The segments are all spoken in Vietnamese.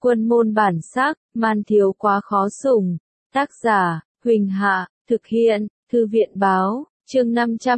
Quân môn bản sắc, man thiếu quá khó sủng. Tác giả, Huỳnh Hạ, thực hiện, Thư viện báo, chương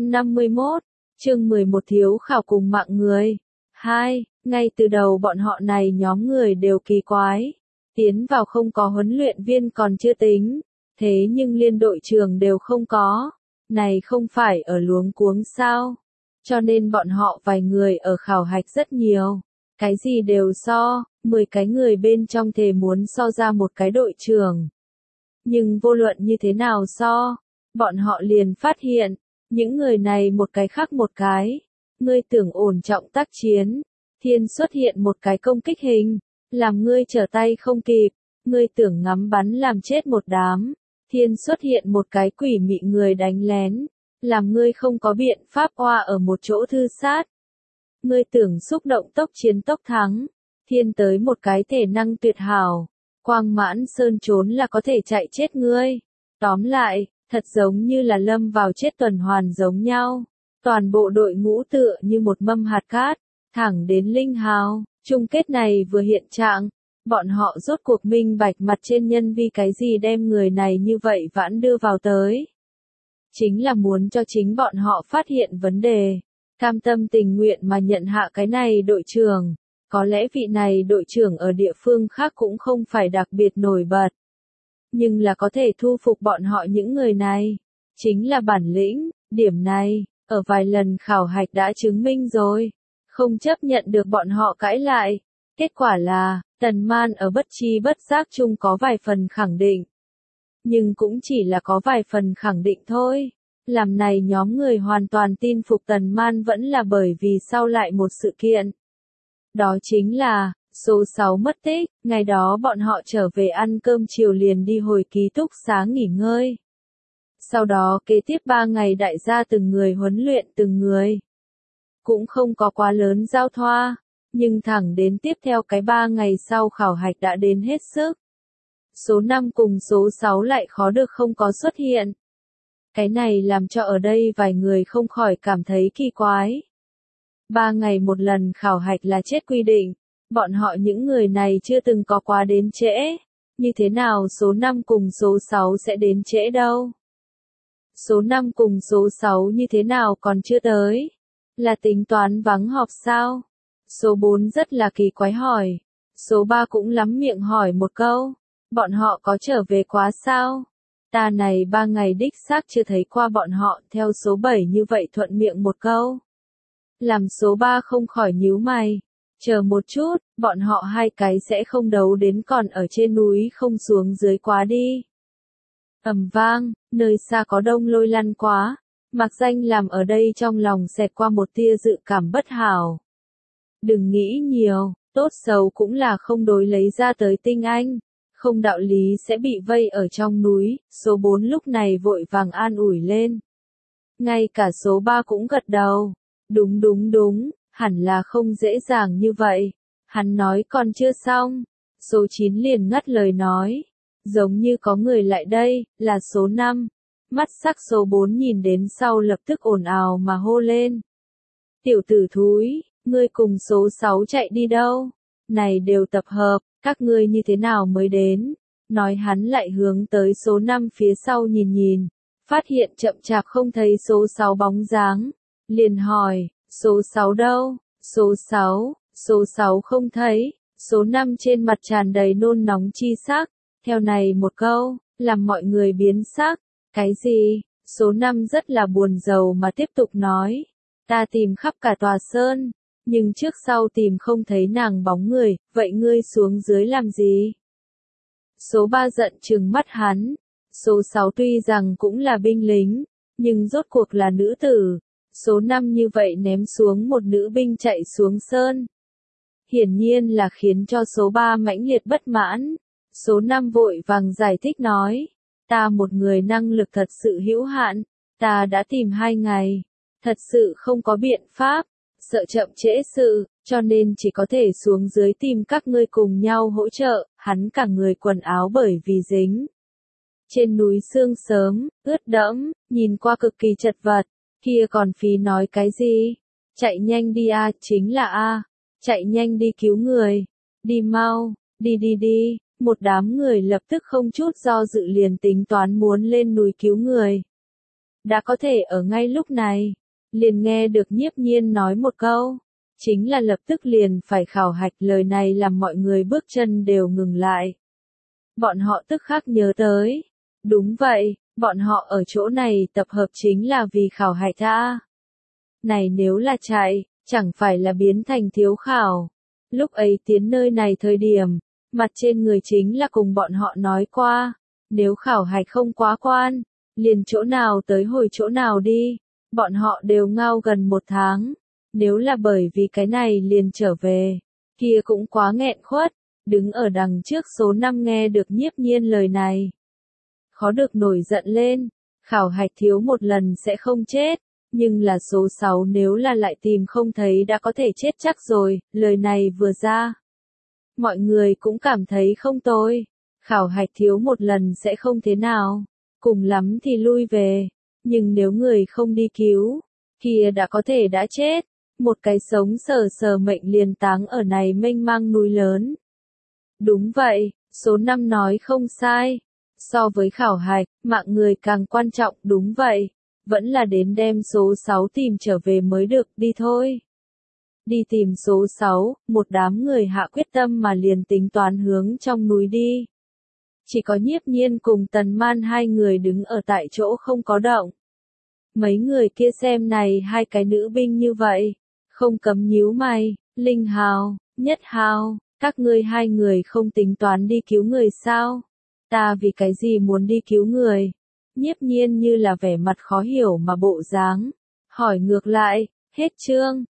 551, chương 11 thiếu khảo cùng mạng người. 2. Ngay từ đầu bọn họ này nhóm người đều kỳ quái. Tiến vào không có huấn luyện viên còn chưa tính, thế nhưng liên đội trưởng đều không có. Này không phải ở luống cuống sao? Cho nên bọn họ vài người ở khảo hạch rất nhiều. Cái gì đều so, 10 cái người bên trong thề muốn so ra một cái đội trưởng. Nhưng vô luận như thế nào so, bọn họ liền phát hiện, những người này một cái khác một cái. Ngươi tưởng ổn trọng tác chiến, thiên xuất hiện một cái công kích hình, làm ngươi trở tay không kịp. Ngươi tưởng ngắm bắn làm chết một đám, thiên xuất hiện một cái quỷ mị người đánh lén, làm ngươi không có biện pháp oa ở một chỗ thư sát. Ngươi tưởng xúc động tốc chiến tốc thắng, thiên tới một cái thể năng tuyệt hảo, quang mãn sơn trốn là có thể chạy chết ngươi. Tóm lại, thật giống như là lâm vào chết tuần hoàn giống nhau. Toàn bộ đội ngũ tựa như một mâm hạt cát, thẳng đến linh hào. Chung kết này vừa hiện trạng, bọn họ rốt cuộc minh bạch mặt trên nhân vì cái gì đem người này như vậy vãn đưa vào tới. Chính là muốn cho chính bọn họ phát hiện vấn đề, cam tâm tình nguyện mà nhận hạ cái này đội trưởng. Có lẽ vị này đội trưởng ở địa phương khác cũng không phải đặc biệt nổi bật, nhưng là có thể thu phục bọn họ những người này. Chính là bản lĩnh, điểm này, ở vài lần khảo hạch đã chứng minh rồi. Không chấp nhận được bọn họ cãi lại. Kết quả là, Tần Man ở bất tri bất giác chung có vài phần khẳng định. Nhưng cũng chỉ là có vài phần khẳng định thôi. Làm này nhóm người hoàn toàn tin phục Tần Man vẫn là bởi vì sau lại một sự kiện. Đó chính là, số 6 mất tích, ngày đó bọn họ trở về ăn cơm chiều liền đi hồi ký túc xá nghỉ ngơi. Sau đó kế tiếp 3 ngày đại gia từng người huấn luyện từng người. Cũng không có quá lớn giao thoa, nhưng thẳng đến tiếp theo cái 3 ngày sau khảo hạch đã đến hết sức. Số 5 cùng số 6 lại khó được không có xuất hiện. Cái này làm cho ở đây vài người không khỏi cảm thấy kỳ quái. 3 ngày một lần khảo hạch là chết quy định, bọn họ những người này chưa từng có quá đến trễ. Như thế nào số 5 cùng số 6 sẽ đến trễ đâu? Số 5 cùng số 6 như thế nào còn chưa tới? Là tính toán vắng họp sao? Số 4 rất là kỳ quái hỏi. Số 3 cũng lắm miệng hỏi một câu. Bọn họ có trở về quá sao? Ta này 3 ngày đích xác chưa thấy qua bọn họ, theo số 7 như vậy thuận miệng một câu. Làm số 3 không khỏi nhíu mày. Chờ một chút, bọn họ hai cái sẽ không đấu đến còn ở trên núi không xuống dưới quá đi. Ầm vang, nơi xa có đông lôi lăn quá. Mạc Danh làm ở đây trong lòng xẹt qua một tia dự cảm bất hảo. Đừng nghĩ nhiều, tốt xấu cũng là không đối lấy ra tới tinh anh. Không đạo lý sẽ bị vây ở trong núi, số 4 lúc này vội vàng an ủi lên. Ngay cả số 3 cũng gật đầu. Đúng, hẳn là không dễ dàng như vậy. Hắn nói còn chưa xong. Số 9 liền ngắt lời nói. Giống như có người lại đây, là số 5. Mắt sắc số 4 nhìn đến sau lập tức ồn ào mà hô lên. Tiểu tử thúi, ngươi cùng số 6 chạy đi đâu? Này đều tập hợp, các ngươi như thế nào mới đến? Nói hắn lại hướng tới số 5 phía sau nhìn, phát hiện chậm chạp không thấy số 6 bóng dáng. Liền hỏi, số 6 đâu? Số 6 không thấy. Số 5 trên mặt tràn đầy nôn nóng chi sắc. Theo này một câu, làm mọi người biến sắc. Cái gì? Số 5 rất là buồn rầu mà tiếp tục nói. Ta tìm khắp cả tòa sơn, nhưng trước sau tìm không thấy nàng bóng người, vậy ngươi xuống dưới làm gì? Số 3 giận trừng mắt hắn. Số 6 tuy rằng cũng là binh lính, nhưng rốt cuộc là nữ tử. Số 5 như vậy ném xuống một nữ binh chạy xuống sơn. Hiển nhiên là khiến cho số 3 mãnh liệt bất mãn. Số 5 vội vàng giải thích nói. Ta một người năng lực thật sự hữu hạn. Ta đã tìm 2 ngày. Thật sự không có biện pháp. Sợ chậm trễ sự, cho nên chỉ có thể xuống dưới tìm các ngươi cùng nhau hỗ trợ. Hắn cả người quần áo bởi vì dính. Trên núi sương sớm, ướt đẫm, nhìn qua cực kỳ chật vật. Kia còn phí nói cái gì? Chạy nhanh đi a, chính là a. Chạy nhanh đi cứu người. Đi mau, Đi đi đi, một đám người lập tức không chút do dự liền tính toán muốn lên núi cứu người. Đã có thể ở ngay lúc này, liền nghe được Nhiếp Nhiên nói một câu, chính là lập tức liền phải khảo hạch, lời này làm mọi người bước chân đều ngừng lại. Bọn họ tức khắc nhớ tới. Đúng vậy, bọn họ ở chỗ này tập hợp chính là vì khảo hạch a. Này nếu là chạy, chẳng phải là biến thành thiếu khảo. Lúc ấy tiến nơi này thời điểm, mặt trên người chính là cùng bọn họ nói qua, nếu khảo hạch không quá quan, liền chỗ nào tới hồi chỗ nào đi. Bọn họ đều ngao gần 1 tháng, nếu là bởi vì cái này liền trở về, kia cũng quá nghẹn khuất. Đứng ở đằng trước số 5 nghe được Nhiếp Nhiên lời này, khó được nổi giận lên, khảo hạch thiếu một lần sẽ không chết, nhưng là số 6 nếu là lại tìm không thấy đã có thể chết chắc rồi, lời này vừa ra. Mọi người cũng cảm thấy không tồi, khảo hạch thiếu một lần sẽ không thế nào, cùng lắm thì lui về, nhưng nếu người không đi cứu, kia đã có thể đã chết, một cái sống sờ sờ mệnh liền táng ở này mênh mang núi lớn. Đúng vậy, số 5 nói không sai. So với khảo hạch, mạng người càng quan trọng, đúng vậy. Vẫn là đến đem số 6 tìm trở về mới được, đi thôi. Đi tìm số 6, một đám người hạ quyết tâm mà liền tính toán hướng trong núi đi. Chỉ có Nhiếp Nhiên cùng Tần Man hai người đứng ở tại chỗ không có động. Mấy người kia xem này hai cái nữ binh như vậy, không cấm nhíu mày, Linh Hào, Nhất Hào, các ngươi hai người không tính toán đi cứu người sao? Ta vì cái gì muốn đi cứu người? Nhiếp Nhiên như là vẻ mặt khó hiểu mà bộ dáng, hỏi ngược lại, hết chương.